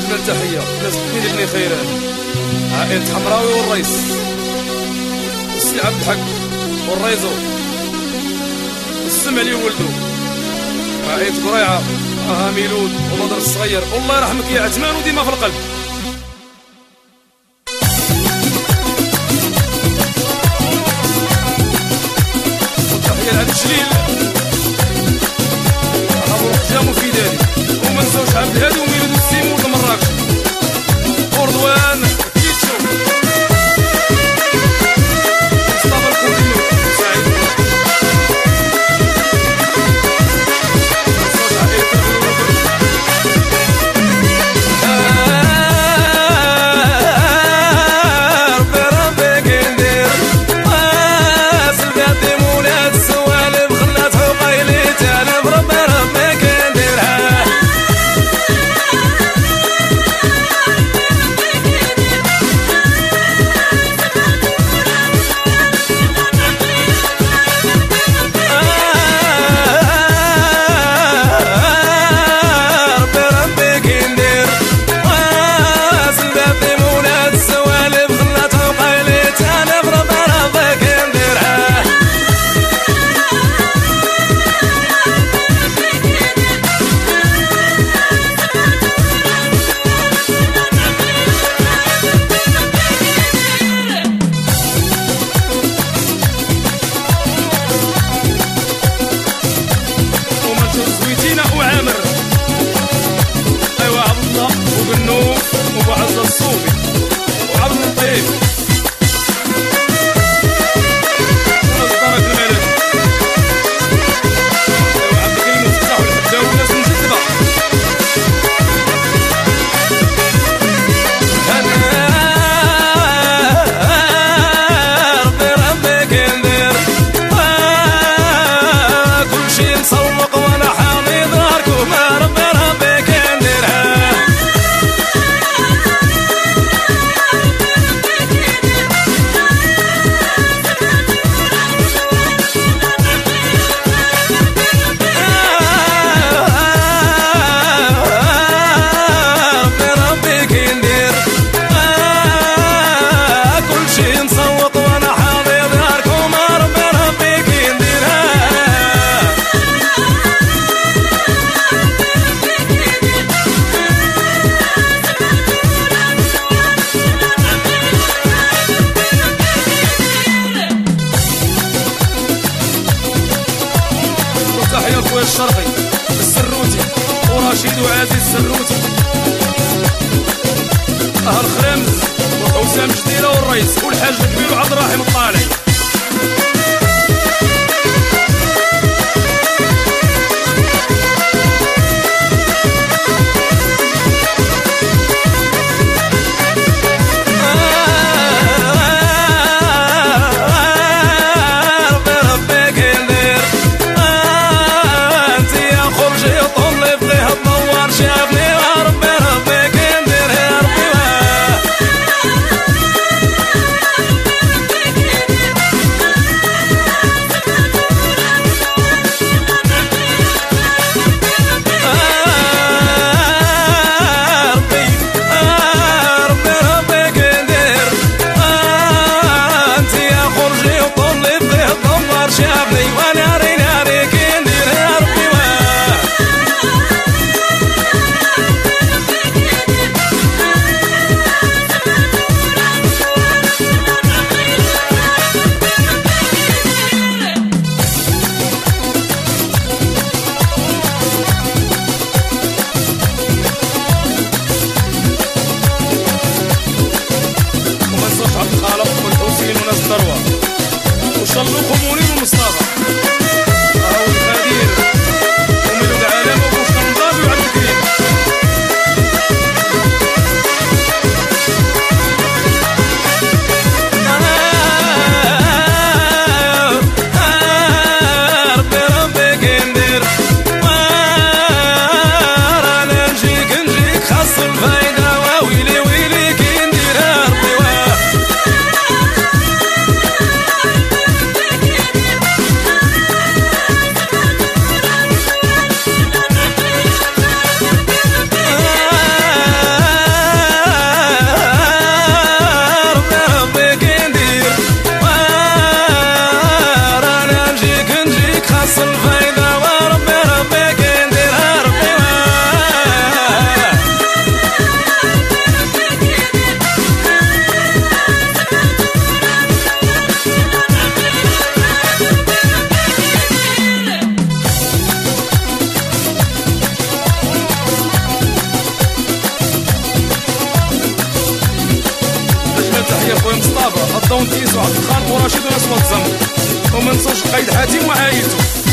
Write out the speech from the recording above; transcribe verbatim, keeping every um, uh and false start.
أجمل تحية ناس بني بني خيران، عائلة حمراوي والرئيس السي عبد الحق والريزو السمعلي وولدو، عائلة قريعة أها ميلود وبدر الصغير، والله يرحمك يا عثمان وديما في القلب. وتحية لعبد الجليل أبو رجام وفي داري، وما نساوش عبد الهادي وميلود السيمو والمراكش وردوان كيتشو مصطفى الكوندينو سعيد منساوش عائلة ربي ربي كندير واصل بيدي مولات السوالف خلات حقايلي تالف، ربي ربي كنديرها وعز الصوفي وعبد الطيب وصدرك الملك وعبد الكريم وفتاح والحداوي وناس مجدبة. ربي ربي كندير كل شي مسوق وانا حامي داركم، ربي ربي كنديرها الشرقي السروتي ورشيد وعزيز السروتي، أهل خرمز وحسام جديرة والرئيس والحاج الكبير وعبد الرحيم الطالعي. دونتيس وعبد الخالق ورشيد وناس الزمر. وما ننساوش القايد حاتم وعايلته.